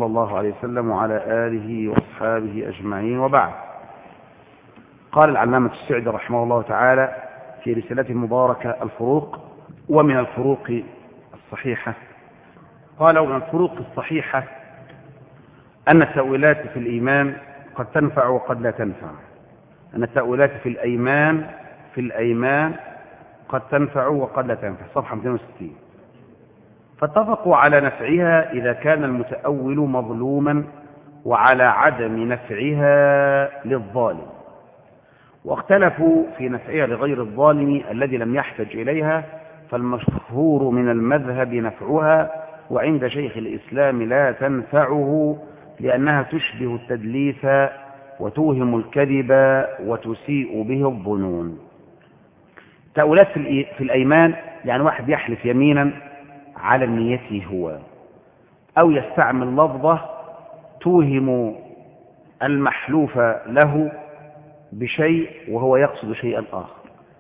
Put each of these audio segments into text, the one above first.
صلى الله عليه وسلم وعلى آله وأصحابه أجمعين، وبعد. قال العلامة السعدي رحمه الله تعالى في رسالته المباركة الفروق، ومن الفروق الصحيحة قال: ومن الفروق الصحيحة أن التأويلات في الإيمان قد تنفع وقد لا تنفع. أن التأويلات في الأيمان قد تنفع وقد لا تنفع، صفحة 260. فاتفقوا على نفعها إذا كان المتأول مظلوما، وعلى عدم نفعها للظالم، واختلفوا في نفعها لغير الظالم الذي لم يحتج إليها. فالمشهور من المذهب نفعها، وعند شيخ الإسلام لا تنفعه، لأنها تشبه التدليس وتوهم الكذب وتسيء به الظنون. تأويلات في الأيمان يعني واحد يحلف يمينا على نيته هو، أو يستعمل لفظة توهم المحلوف له بشيء وهو يقصد شيئا آخر.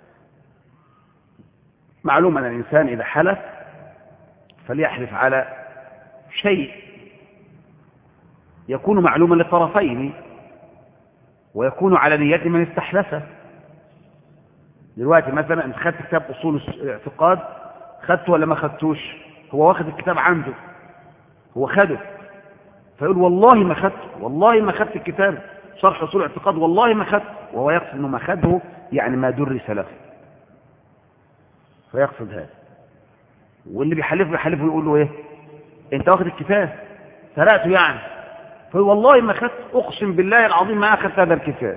معلوم أن الإنسان إذا حلف فليحلف على شيء يكون معلوما للطرفين، ويكون على نية من استحلفه. دلوقتي مثلا انت خدت كتاب أصول الاعتقاد، خدته ولا ما خدتوش؟ هو واخد الكتاب عنده، هو خده، فيقول والله ما خدته، والله ما خدت الكتاب شرح أصول الاعتقاد، والله ما خدته، وهو يقصد انه ما خده يعني ما درس له، فيقصد هذا. واللي بيحلفه يقول له ايه؟ انت واخد الكتاب سرقته يعني، فيقول والله ما خدت، اقسم بالله العظيم ما اخذت هذا الكتاب،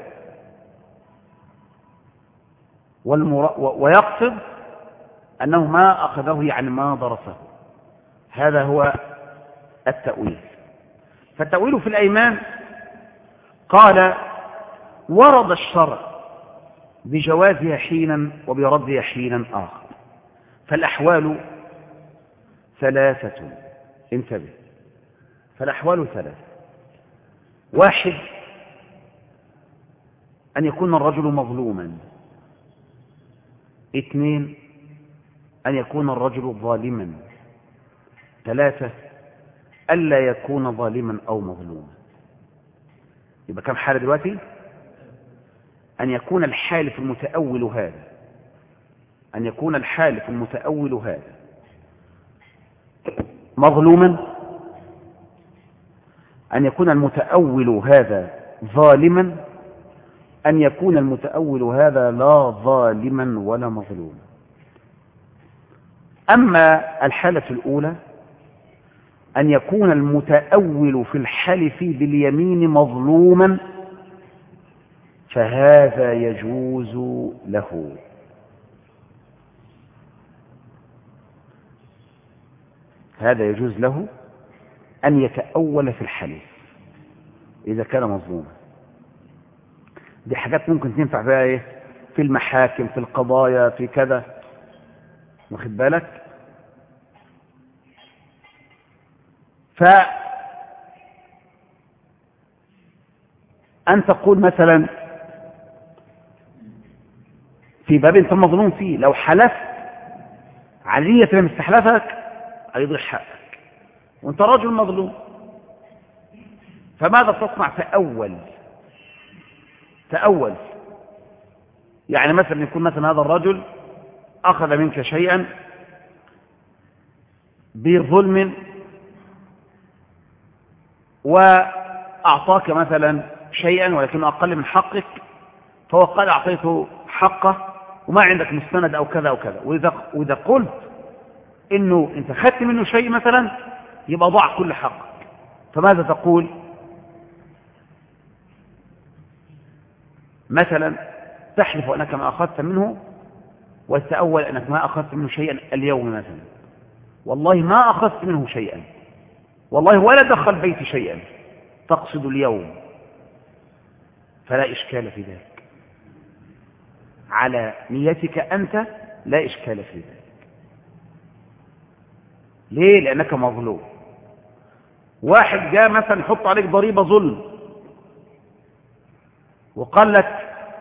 ويقصد انه ما اخذه يعني ما درسه. هذا هو التأويل. فالتأويل في الأيمان قال: ورد الشرع بجوازها حينا وبردها حينا آخر. فالأحوال ثلاثة، انتبه، فالأحوال ثلاثة: واحد، أن يكون الرجل مظلوما. اثنين، أن يكون الرجل ظالما. ثلاثة، ألا يكون ظالما أو مظلوما. يبقى كم حالة دلوقتي؟ أن يكون الحالف المتأول هذا، أن يكون الحالف المتأول هذا مظلوما، أن يكون المتأول هذا ظالما، أن يكون المتأول هذا لا ظالما ولا مظلوما. أما الحالة الأولى أن يكون المتأول في الحلف باليمين مظلوما، فهذا يجوز له. هذا يجوز له أن يتأول في الحلف إذا كان مظلوما. دي حاجات ممكن تنفع بها إيه؟ في المحاكم، في القضايا، في كذا، واخد بالك؟ فأن تقول مثلا في باب انت مظلوم فيه، لو حلفت على نية لم استحلفك هيضيع حقك، وانت رجل مظلوم، فماذا تصنع؟ تأول. يعني مثلا يكون مثلا هذا الرجل أخذ منك شيئا بظلم، وأعطاك مثلا شيئا ولكنه أقل من حقك، فهو قال أعطيته حقه وما عندك مستند أو كذا أو كذا، وإذا قلت إنه أنت خدت منه شيء مثلا يبقى ضاع كل حقك، فماذا تقول؟ مثلا تحلف أنك ما أخذت منه، وتتأول أنك ما أخذت منه شيئا اليوم مثلا، والله ما أخذت منه شيئا، والله ولا دخل بيتي شيئا، تقصد اليوم، فلا إشكال في ذلك، على نيتك أنت لا إشكال في ذلك. ليه؟ لأنك مظلوم. واحد جاء مثلا يحط عليك ضريبة ظلم وقال لك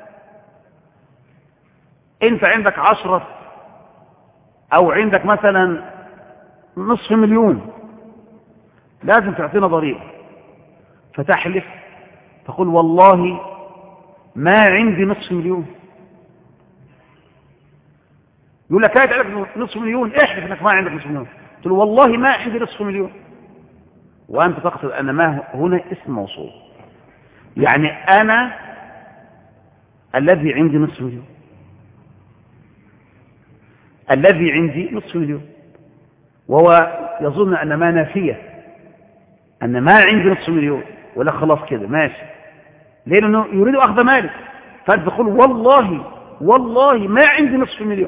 أنت عندك 10 أو عندك مثلا 500,000، لازم تعطينا ضريبة. فتحلف تقول والله ما عندي نصف مليون. يقول لك هات عندك نصف مليون، احلف انك ما عندك نصف مليون. تقول والله ما عندي نصف مليون، وانت تقصد ان ما هنا اسم موصول، يعني انا الذي عندي نصف مليون، الذي عندي نصف مليون، وهو يظن ان ما نافية، ان ما عندي نصف مليون، ولا خلاص كده ماشي، لانه يريد اخذ مالك. فانت تقول والله ما عندي نصف مليون،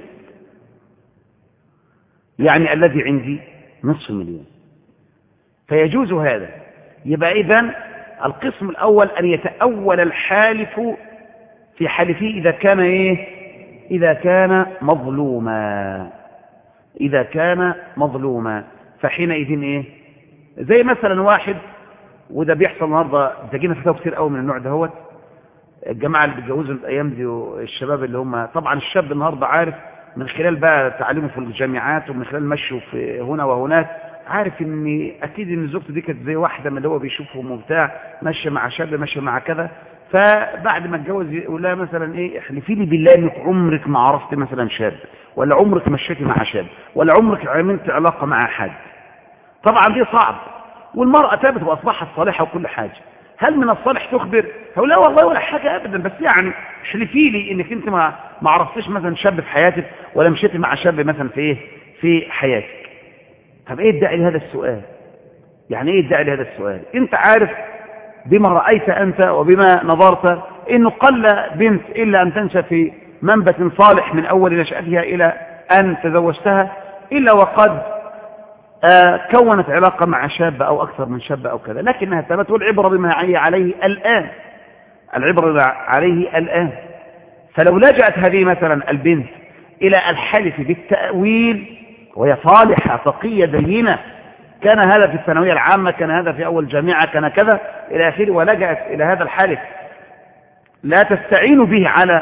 يعني الذي عندي نصف مليون. فيجوز هذا. يبقى إذن القسم الأول أن يتأول الحالف في حلفه إذا كان إيه؟ إذا كان مظلوما، إذا كان مظلوما. فحينئذ إيه؟ زي مثلا واحد، وده بيحصل النهارده، تجينا فتاوى كتير قوي من النوع دهوت. الجماعة اللي بيتجوزوا الأيام دي، الشباب اللي هم طبعا الشاب النهارده عارف من خلال بقى تعليمه في الجامعات ومن خلال مشيه في هنا وهناك، عارف ان اكيد ان زوجته دي كانت زي واحده من اللي هو بيشوفهم وبتاع، ماشيه مع شاب ماشيه مع كذا. فبعد ما اتجوز يقول لها مثلا ايه، احلفي لي بالله انك عمرك ما عرفت مثلا شاب، ولا عمرك مشيتي مع شاب، ولا عمرك عملت علاقه مع حد. طبعا دي صعب، والمراه تابت واصبحت صالحه وكل حاجه. هل من الصالح تخبر؟ هقول لا والله ولا حاجه ابدا، بس يعني احلفي لي انك انت ما عرفتيش مثلا شاب في حياتك، ولا مشيتي مع شاب مثلا في ايه في حياتك. طب ايه الداعي لهذا السؤال؟ يعني ايه الداعي لهذا السؤال؟ انت عارف بما رأيت انت وبما نظرت انه قل بنت الا ان تنشأ في منبت صالح من اول نشأتها الى ان تزوجتها، الا وقد كونت علاقة مع شاب او اكثر من شاب او كذا، لكنها ثبت. والعبرة بما هي عليه الان، العبرة بما عليه الان. فلو لجأت هذه مثلا البنت الى الحلف بالتأويل وهي صالحة تقية دينة، كان هذا في الثانوية العامة، كان هذا في أول جامعة، كان كذا إلى آخره، ولجأت إلى هذا الحلف لا تستعين به على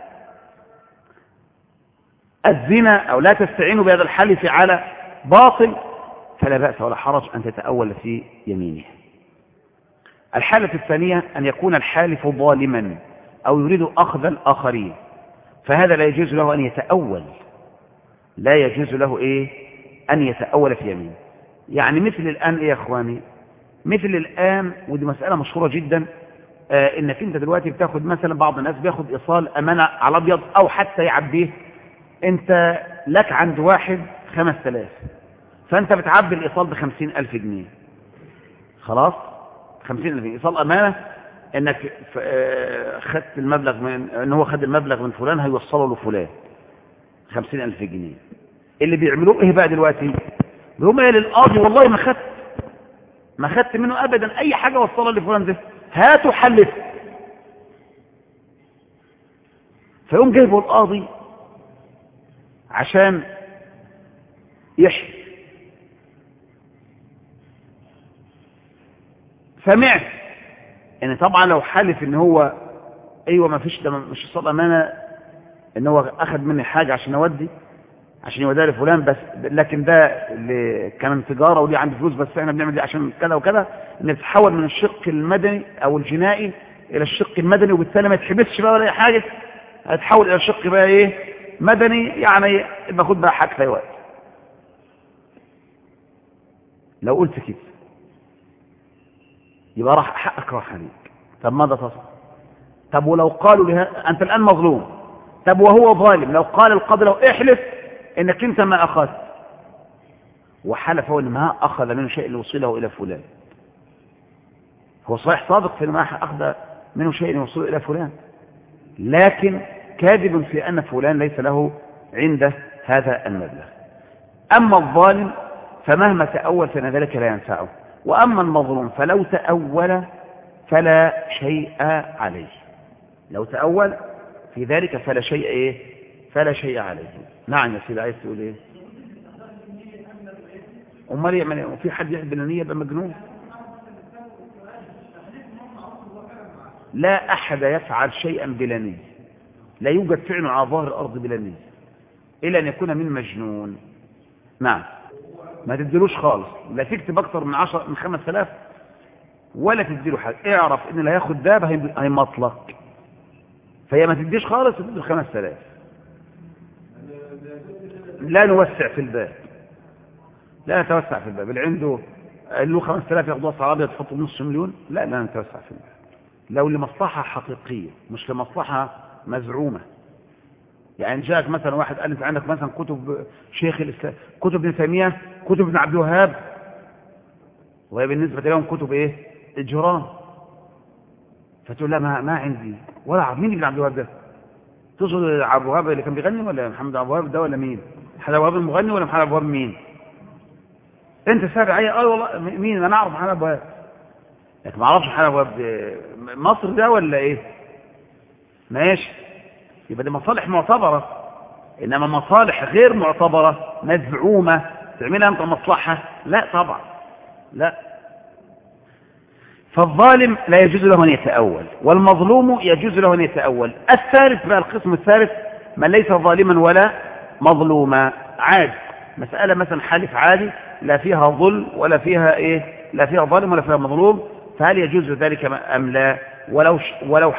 الزنا، أو لا تستعين بهذا الحلف على باطل، فلا بأس ولا حرج أن تتأول في يمينه. الحالة الثانية أن يكون الحالف ظالما أو يريد أخذ الآخرين، فهذا لا يجوز له أن يتأول، لا يجوز له إيه أن يتأول في يمين. يعني مثل الآن إيه يا أخواني، مثل الآن، ودي مسألة مشهورة جدا، إنك أنت دلوقتي بتاخد مثلا، بعض الناس بياخد إيصال أمانة على أبيض أو حتى يعبيه. أنت لك عند واحد 5000، فأنت بتعبي الإيصال ب50,000 جنيه، خلاص 50,000 جنيه إيصال أمانة، إنك خدت المبلغ من، إن هو خد المبلغ من فلان هيوصله لفلان 50,000 جنيه. اللي بيعملوه إيه بقى دلوقتي؟ بيقوم قايل للقاضي والله ما خدت منه أبدا أي حاجة وصلها لفلان ده، هاتوا حلف. فيقوم جايبه القاضي عشان يحلف. سمعت ان طبعا لو حلف ان هو ايوه ما فيش، ده مش اصل امانه، ان هو اخذ مني حاجه عشان يوديها لفلان بس، لكن ده اللي كان تجاره وليه عندي فلوس، بس احنا بنعمل دي عشان كذا وكذا، ان تتحول من الشق المدني او الجنائي الى الشق المدني، وبالتالي ما يتحبسش بقى ولا اي حاجه، هتحول الى الشق بقى ايه مدني، يعني باخد بقى حاجه في أي وقت. لو قلت كده يبقى راح حقك راح عليك. طب ماذا تصنع؟ طب ولو قالوا لها انت الان مظلوم، طب وهو ظالم، لو قال القاضي لو احلف انك انت ما اخذت، وحلف هو ان ما اخذ منه شيء ليوصله الى فلان، هو صحيح صادق في ما اخذ منه شيء ليوصله الى فلان، لكن كاذب في ان فلان ليس له عنده هذا المبلغ. اما الظالم فمهما تأول فإن ذلك لا ينفعه، واما المظلوم فلو تأول فلا شيء عليه، لو تأول في ذلك فلا شيء ايه فلا شيء عليه. نعم يا سيدي، عايز تقول ايه؟ امال يعمل ايه؟ في حد يحب النية يبقى مجنون؟ لا احد يفعل شيئا بلا نية، لا يوجد فعل على ظهر الارض بلا نية الا ان يكون من مجنون. نعم. ما تديلوش خالص، لا تكتب اكتر من 5000 ولا تديله حاجه. اعرف ان اللي هياخد ده هيمطلك، فهي ما تديش خالص وتدي 5000. لا نوسع في الباب، لا نتوسع في الباب. اللي عنده له 5000 ياخدوها صعب ابيض تحطه بنص مليون، لا نتوسع في الباب. لو لمصلحه حقيقيه مش لمصلحه مزعومه. يعني جاءك مثلا واحد قال انت عندك مثلا كتب شيخ الاسلام، كتب ابن تيميه، كتب ابن عبد الوهاب، وهي بالنسبه لهم كتب ايه؟ اجرام. فتقول لا ما عندي ولا عارف مين ابن عبد الوهاب ده. تقصد عبد الوهاب اللي كان بيغني ولا محمد عبد الوهاب ده ولا مين؟ محمد عبد الوهاب المغني ولا محمد عبد الوهاب مين؟ انت سابع ايه؟ والله مين؟ انا اعرف محمد عبد الوهاب لكن ما اعرفش محمد عبد الوهاب مصر ده ولا ايه؟ ماشي، يبقى دي مصالح معتبره. انما مصالح غير معتبره مزعومه تعملها انت مصلحه، لا طبعا لا. فالظالم لا يجوز له ان يتأول، والمظلوم يجوز له ان يتأول. الثالث بقى، القسم الثالث، من ليس ظالما ولا مظلوما، عادي. مسألة مثلا حالف عادي لا فيها ظلم ولا فيها ايه، لا فيها ظالم ولا فيها مظلوم، فهل يجوز ذلك ام لا؟ ولو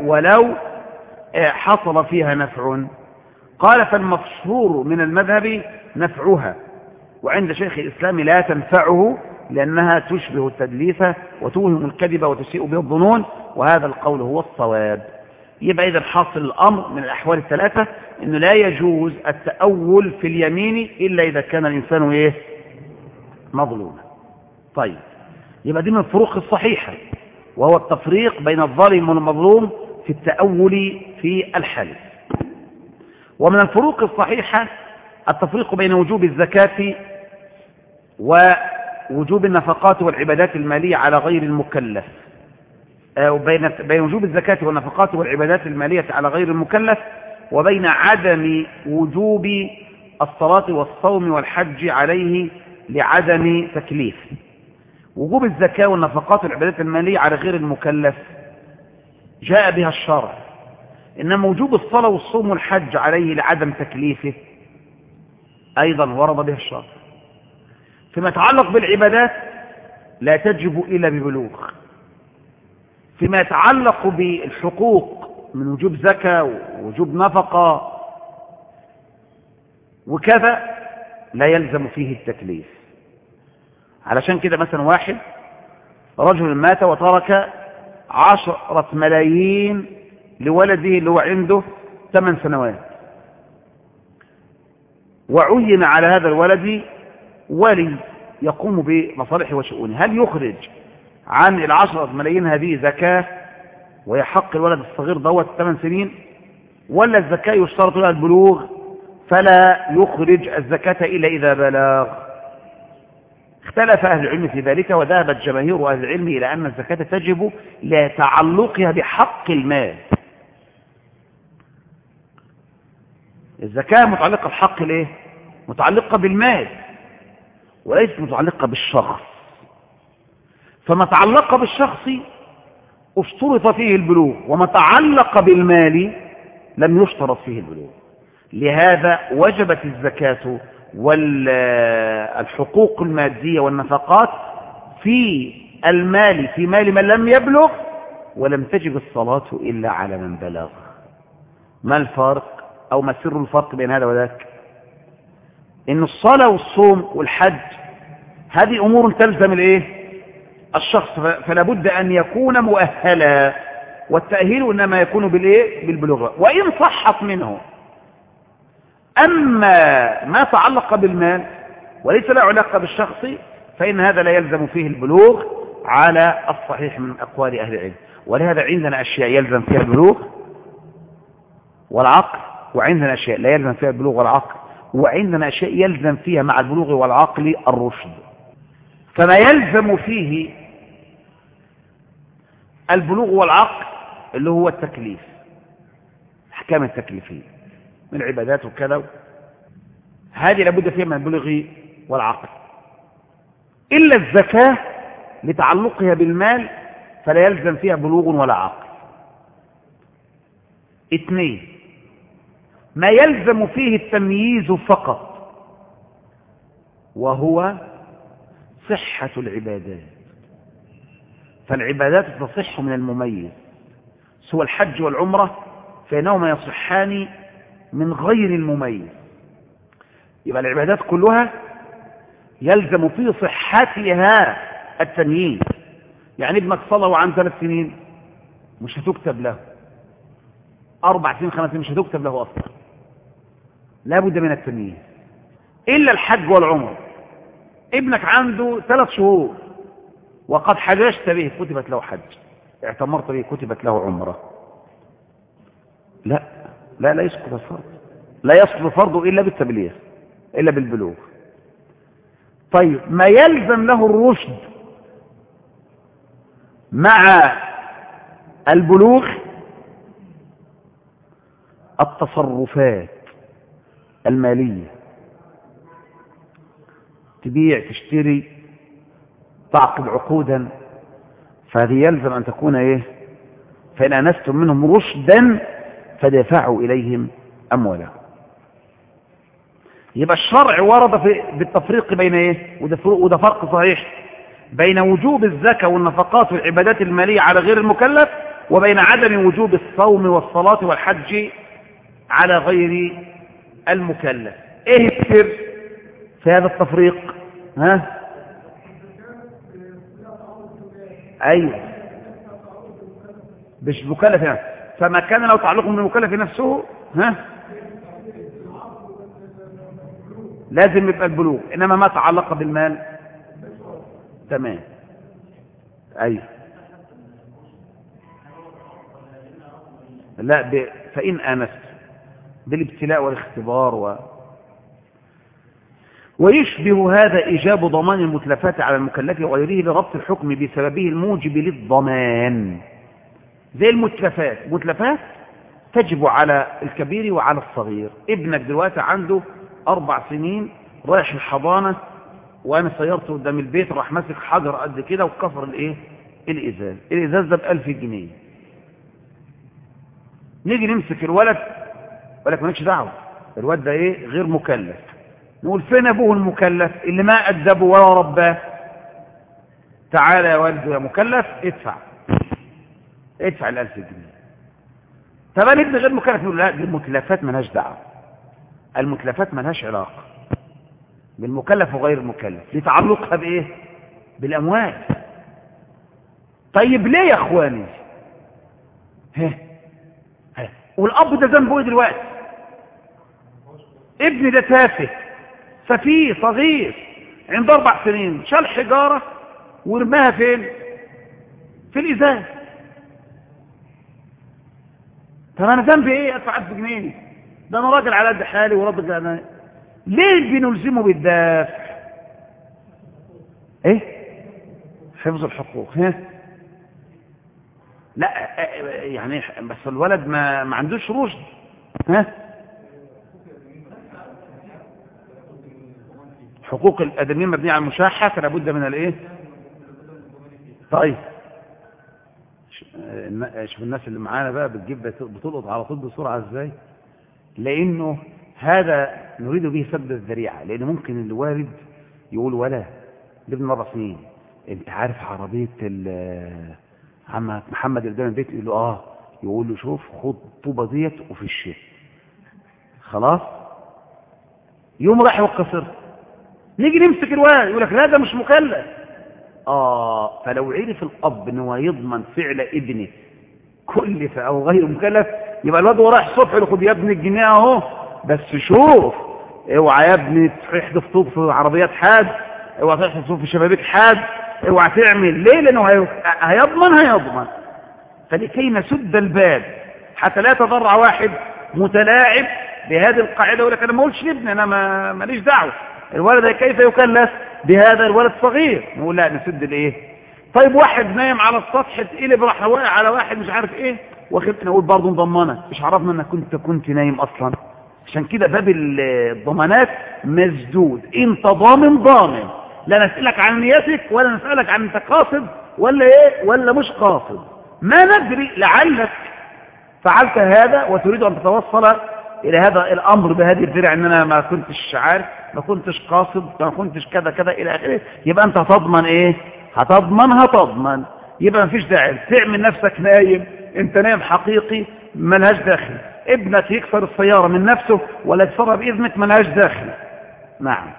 حصل فيها نفع. قال فالمشهور من المذهب نفعها، وعند شيخ الإسلام لا تنفعه لأنها تشبه التدليس وتوهم الكذب وتسيء به الظنون، وهذا القول هو الصواب. يبقى إذا حاصل الأمر من الأحوال الثلاثة إنه لا يجوز التأول في اليمين إلا إذا كان الإنسان إيه؟ مظلوما. طيب، يبقى دي من الفروق الصحيحة، وهو التفريق بين الظالم والمظلوم في التأول في الحلف. ومن الفروق الصحيحة التفريق بين وجوب الزكاة ووجوب النفقات والعبادات المالية على غير المكلف، بين وجوب الزكاة والنفقات والعبادات المالية على غير المكلف، وبين عدم وجوب الصلاة والصوم والحج عليه لعدم تكليف. وجوب الزكاة والنفقات والعبادات المالية على غير المكلف جاء بها الشرع، إنما وجوب الصلاة والصوم والحج عليه لعدم تكليفه أيضا ورد بها الشرع. فيما يتعلق بالعبادات لا تجب إلا ببلوغ. فيما يتعلق بالحقوق من وجوب زكاة ووجوب نفقة وكذا لا يلزم فيه التكليف. علشان كده مثلا واحد رجل مات وترك 10 ملايين لولده اللي هو عنده 8 سنوات، وعين على هذا الولد ولي يقوم بمصالحه وشؤونه، هل يخرج عن 10 ملايين هذه زكاة ويحق الولد الصغير دوت 8 سنين، ولا الزكاة يشترط لها البلوغ فلا يخرج الزكاة إلا إذا بلغ؟ اختلف أهل العلم في ذلك، وذهبت جماهير أهل العلم إلى أن الزكاة تجب لتعلقها بحق المال. الزكاة متعلقة بحق الايه؟ متعلقة بالمال وليست متعلقة بالشخص. فما تعلق بالشخص اشترط فيه البلوغ، وما تعلق بالمال لم يشترط فيه البلوغ. لهذا وجبت الزكاة والحقوق المادية والنفقات في المال، في مال من لم يبلغ، ولم تجب الصلاة إلا على من بلغ. ما الفرق أو ما سر الفرق بين هذا وذاك؟ إن الصلاة والصوم والحج هذه أمور تلزم الإيه؟ الشخص، فلا بد أن يكون مؤهلا، والتأهيل إنما يكون بالإيه؟ بالبلوغ، وإن صحت منه. أما ما تعلق بالمال وليس له علاقة بالشخص فإن هذا لا يلزم فيه البلوغ على الصحيح من أقوال أهل العلم. ولهذا عندنا أشياء يلزم فيها البلوغ والعقل، وعندنا أشياء لا يلزم فيها البلوغ والعقل، وعندنا أشياء يلزم فيها مع البلوغ والعقل الرشد. فما يلزم فيه البلوغ والعقل اللي هو التكليف، أحكام التكليفية من العبادات وكذا، هذه لابد فيها من البلوغ والعقل. إلا الزكاة لتعلقها بالمال فلا يلزم فيها بلوغ ولا عقل. 2، ما يلزم فيه التمييز فقط، وهو صحة العبادات. فالعبادات تصح من المميز، سوى الحج والعمرة فإنهما يصحان من غير المميز. يبقى العبادات كلها يلزم في صحتها التمييز. يعني ابنك صلى وعن 3 سنين مش هتكتب له، 4 سنين 5 سنين مش هتكتب له أصلا، لا بد من التمييز. إلا الحج والعمر، ابنك عنده 3 شهور وقد حججت به كتبت له حج، اعتمرت به كتبت له عمرة. لا يسقط الفرض، لا يسقط الفرض إلا بالتبليغ، إلا بالبلوغ. طيب ما يلزم له الرشد مع البلوغ التصرفات المالية، تبيع تشتري تعقد عقودا، فهذه يلزم أن تكون إيه؟ فإن أنستم منهم رشدا فدفعوا إليهم أموالهم. يبقى الشرع ورد بالتفريق بين إيه؟ وده فرق صحيح بين وجوب الزكاة والنفقات والعبادات المالية على غير المكلف، وبين عدم وجوب الصوم والصلاة والحج على غير المكلف. ايه السر في هذا التفريق؟ ايوه مش مكلف يعني. فما كان له تعلق من المكلف نفسه لازم يبقى البلوغ، انما ما تعلق بالمال تمام. ايوه لا فإن آنست بالابتلاء والاختبار ويشبه هذا إيجاب ضمان المتلفات على المكلف وغيره لربط الحكم بسببه الموجب للضمان. زي المتلفات تجب على الكبير وعلى الصغير. ابنك دلوقتي عنده 4 سنين رايح الحضانة، وأنا سيرته قدام البيت راح ماسك حجر قد كده وكسر الإزاز ده ب1000 جنيه. نيجي نمسك الولد ولك مالكش دعوة، الولد ده ايه؟ غير مكلف. نقول فين ابوه المكلف اللي ما أدبه ولا رباه؟ تعالى يا ولد يا مكلف ادفع ال1000 جنيه. طب الابن غير مكلف، يقول لا دي المتلفات مالهاش دعوة، المتلفات مالهاش علاقة بالمكلف وغير المكلف، لتعلقها بايه؟ بالاموال. طيب ليه يا اخواني؟ والاب ده ذنبه ايه دلوقتي؟ ابني ده تافه سفيه صغير عنده 4 سنين شال حجارة ورماها فين؟ في الإزاز. طب انا ذنبي ايه ادفع 1000 جنيه؟ ده انا راجل على قد حالي وراجل انا ليه بنلزمه بالدفع؟ ايه؟ حفظ الحقوق. لا يعني بس الولد ما عندوش رشد. حقوق الادميين مبنيه على المشاحه، فلا بد من الايه؟ طيب شوف الناس اللي معانا بقى بتلقط على طول بسرعه ازاي، لانه هذا نريد به سد الذريعه. لان ممكن الوالد يقول ولا لابن 4 سنين انت عارف عربيه عم محمد قدام البيت؟ يقول له يقول له شوف خد الطوبه ديت وفي الشيء خلاص، يوم راح يوقفر. نيجي نمسك الولد يقول لك لا ده مش مكلف. فلو عرف الاب ان هو يضمن فعل ابنه كلف او غير مكلف، يبقى الواد هو رايح الصبح يقول خد يا ابني الجنيه اهو، بس شوف اوعى يا ابني تحدف طوب في عربيات حاد، اوعى تحدف طوب في شبابيك حاد، اوعى تعمل. ليه؟ لانه هيضمن. فلكي نسد الباب حتى لا يتضرع واحد متلاعب بهذه القاعده يقول لك انا ما اقولش لابني، انا ماليش دعوه، الولد كيف يكلف بهذا الولد صغير؟ نقول لا نسد الايه؟ طيب واحد نايم على السطح اتقلب راح واقع على واحد مش عارف ايه واخدت، نقول برضه نضمنك، مش عرفنا انك كنت نايم اصلا. عشان كده باب الضمانات مسدود. انت ضامن، لا نسألك عن نيتك ولا نسألك عن انت قاصد ولا ايه ولا مش قاصد، ما ندري، لعلك فعلت هذا وتريد ان تتوصل إلى هذا الأمر بهذه الذريعة إن أنا ما كنتش عارف، ما كنتش قاصد، ما كنتش كذا كذا إلى آخره، يبقى أنت هتضمن إيه؟ هتضمن. يبقى ما فيش داعي تعمل نفسك نايم، أنت نايم حقيقي ملهاش داخل. ابنك يكسر السيارة من نفسه ولا يكسرها بإذنك ملهاش داخل. نعم.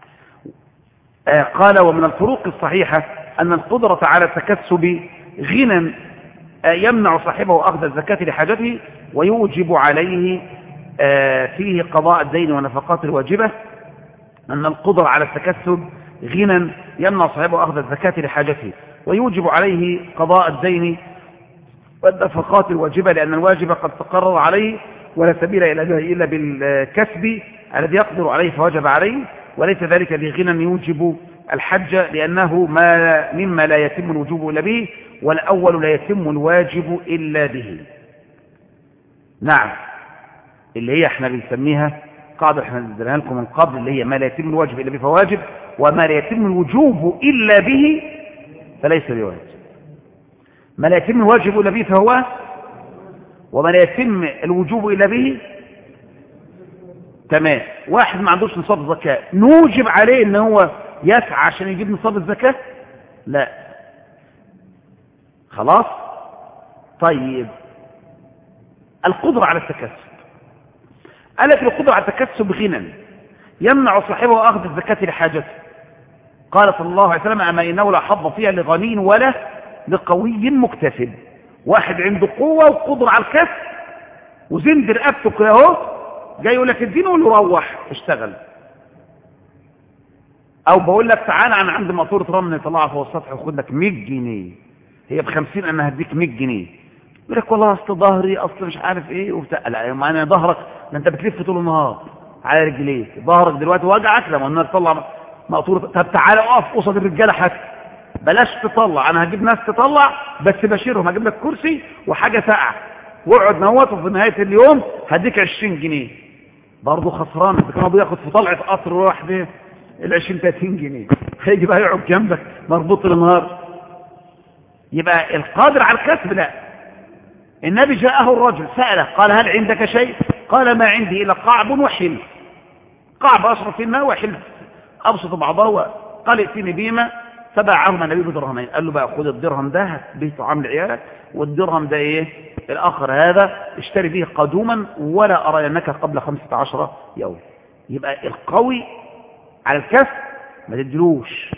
قال ومن الفروق الصحيحة أن القدرة على التكسب غنى يمنع صاحبه أخذ الزكاة لحاجته ويوجب عليه فيه قضاء الدين ونفقات الواجبة. أن القدرة على التكسب غنى يمنع صاحبه أخذ الزكاة لحاجته ويوجب عليه قضاء الدين والنفقات الواجبة، لأن الواجب قد تقرر عليه ولا سبيل إلا بالكسب الذي يقدر عليه فوجب عليه، وليس ذلك بغنى يوجب الحج لأنه مما لا يتم الوجوب إلا به، والأول لا يتم الواجب إلا به. نعم، اللي هي احنا بنسميها قاعدة احنا ندرها لكم من قبل، اللي هي ما لا يتم الواجب إلا به فواجب، وما لا يتم الوجوب إلا به فليس بواجب. ما لا يتم الواجب إلا به فهو، وما لا يتم الوجوب إلا به. تمام. واحد ما عندوش نصاب زكاة نوجب عليه ان هو يسعى عشان يجيب نصاب الزكاة؟ لا. خلاص. طيب القدرة على التكسب، قالت القدرة على التكسب غنى يمنع صاحبه أخذ الزكاة لحاجته. قال صلى الله عليه وسلم أما إنه لا حظ فيها لغني ولا لقوي مكتسب. واحد عنده قوة وقدرة على الكسب وزند رقبته كده اهو، جاي يقول لك اديني ولا روح اشتغل، او بقول لك تعالى انا عندي ماسوره رمل طلعها فوق السطح وخد لك 100 جنيه، هي ب50 انا هديك 100 جنيه. يقول لك والله اصل ظهري، اصل مش عارف ايه وبتاع. لا ما انا ظهرك ده انت بتلف طول النهار على رجليك، ظهرك دلوقتي وجعك لما الناس تطلع مقطوره. طب تعالى اقف قصاد الرجاله حتى، بلاش تطلع، انا هجيب ناس تطلع بس بشيرهم، هجيب لك كرسي وحاجه ساقعه واقعد نوت، وفي نهايه اليوم هديك 20 جنيه. برضه خسران، انت كان بياخد في طلعه قطر واحده ال20 30 جنيه، هيجي بقى يقعد جنبك مربوط النهار. يبقى القادر على الكسب لا. النبي جاءه الرجل سأله قال هل عندك شيء؟ قال ما عندي إلا قعب وحل. قعب أشرف في الماء وحل أبسط بعضه. قال ائتني بهما فباعهما النبي بدرهمين. قال له بقى خد الدرهم ده هات به طعام لعيالك، والدرهم ده ايه الآخر هذا اشتري به قدوما ولا أرينك قبل 15 يوم. يبقى القوي على الكسب ما تدلوش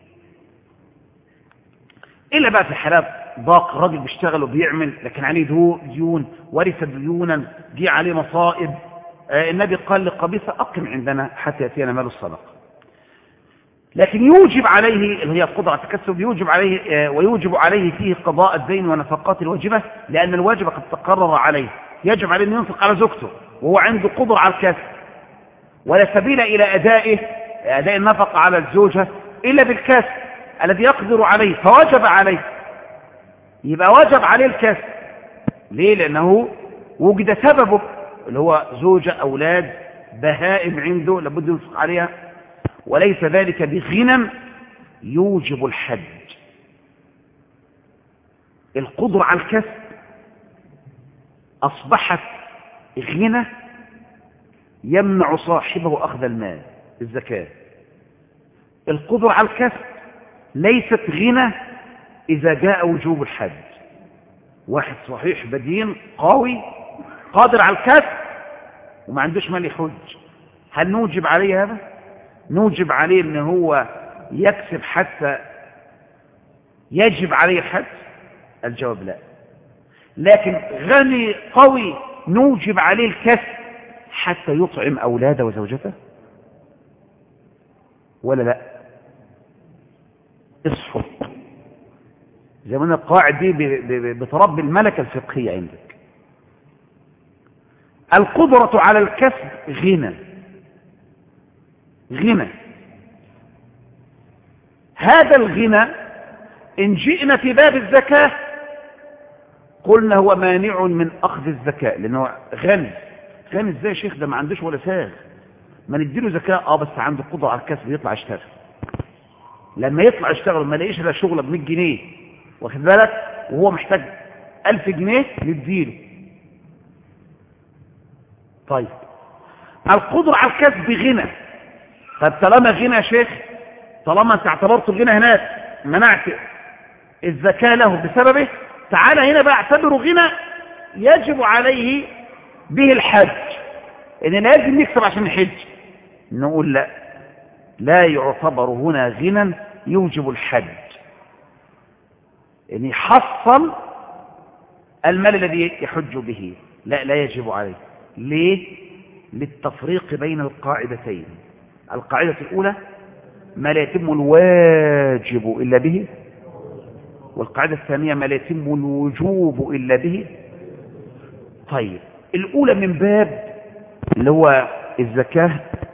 إلا بقى في حالات ضاق، راجل بيشتغل وبيعمل لكن عليه ديون، ورث ديونا، جه عليه مصائب. النبي قال لقبيصة أقم عندنا حتى يأتينا مال الصدقة. لكن يوجب عليه اللي هي القدرة على التكسب، يوجب عليه ويوجب عليه فيه قضاء الدين ونفقات الواجبة، لأن الواجب قد تقرر عليه. يجب عليه أن ينفق على زوجته وهو عنده قدرة على الكسب، ولا سبيل إلى أداء النفقة على الزوجة إلا بالكسب الذي يقدر عليه فوجب عليه. يبقى وجب عليه الكسب. ليه؟ لأنه وجد سببه اللي هو زوجة، أولاد، بهائم عنده لابد ينفق عليها، وليس ذلك بغنى يوجب الحج. القدرة على الكسب أصبحت غنى يمنع صاحبه أخذ المال الزكاة. القدرة على الكسب ليست غنى إذا جاء وجوب الحج. واحد صحيح بدين قوي قادر على الكسب وما عندوش مال يحج، هل نوجب عليه هذا؟ نوجب عليه ان هو يكسب حتى يجب عليه الحج؟ الجواب لا. لكن غني قوي نوجب عليه الكسب حتى يطعم أولاده وزوجته ولا لا؟ اصحوا زي ما القواعد دي بتربي الملكة الفقهية عندك. القدرة على الكسب غنى. هذا الغنى إن جئنا في باب الزكاة قلنا هو مانع من أخذ الزكاة، لأنه غني ازاي يا شيخ؟ ده ما عندوش ولا ساغ، ما نديله زكاة. بس عنده قدرة على الكسب يطلع يشتغل. لما يطلع يشتغل ما لاقيش الا شغله ب100 جنيه واخد بالك، وهو محتاج 1000 جنيه نديله. طيب القدرة على الكسب غنى. طب طالما غنى يا شيخ، طالما انت اعتبرت الغنى هناك منعت الزكاة له بسببه، تعالى هنا بقى اعتبره غنى يجب عليه به الحج، ان لازم يكسب عشان الحج. نقول لا، لا يعتبر هنا غنى يوجب الحج، ان يحصل المال الذي يحج به، لا يجب عليه. ليه؟ للتفريق بين القاعدتين. القاعدة الأولى ما لا يتم الواجب إلا به، والقاعدة الثانية ما لا يتم الوجوب إلا به. طيب الأولى من باب اللي هو الزكاة،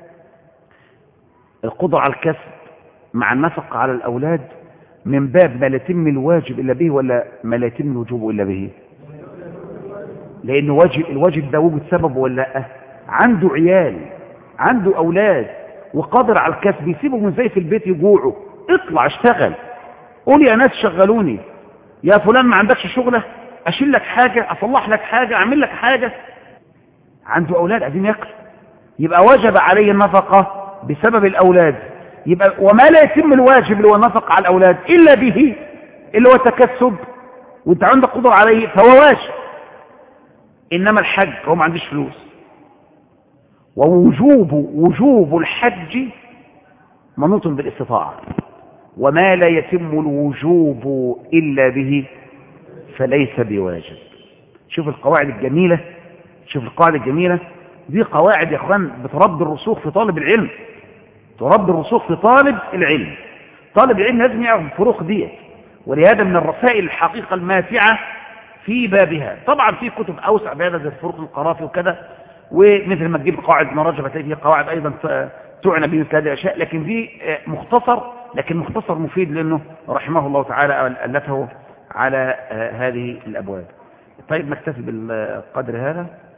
القدرة على الكسب مع النفقة على الأولاد، من باب ما لا يتم الواجب إلا به ولا ما لا يتم الوجوب إلا به؟ لأن الواجب ده وجد سبب ولا لا؟ عنده عيال، عنده أولاد وقادر على الكسب، يسيبهم ازاي في البيت يجوعوا؟ اطلع اشتغل، قول يا ناس شغلوني، يا فلان ما عندكش شغلة، أشيل لك حاجة، أصلح لك حاجة، أعمل لك حاجة. عنده أولاد عايزين ياكلوا، يبقى وجب عليه النفقة بسبب الأولاد. يبقى وما لا يتم الواجب اللي هو النفقة على الأولاد إلا به، اللي هو التكسب، وانت عندك قدرة عليه فهو واجب. إنما الحج هو ما عنديش فلوس، ووجوب الحج منوط بالاستطاعة، وما لا يتم الوجوب إلا به فليس بواجب. شوف القواعد الجميلة، شوف القواعد الجميلة دي، قواعد يا اخوان بتربي الرسوخ في طالب العلم، تربي الرسوخ في طالب العلم. طالب العلم لازم يعرف الفروق دي، ولهذا من الرسائل الحقيقة الماتعة في بابها. طبعا في كتب أوسع بهذا زي الفروق القرافي وكذا، ومثل ما تجيب قواعد ابن رجب هتلاقي فيها قواعد أيضا تعنى بمثل هذه الأشياء، لكن دي مختصر، لكن مختصر مفيد لأنه رحمه الله تعالى ألفه على هذه الأبواب. طيب نكتفي بالقدر هذا.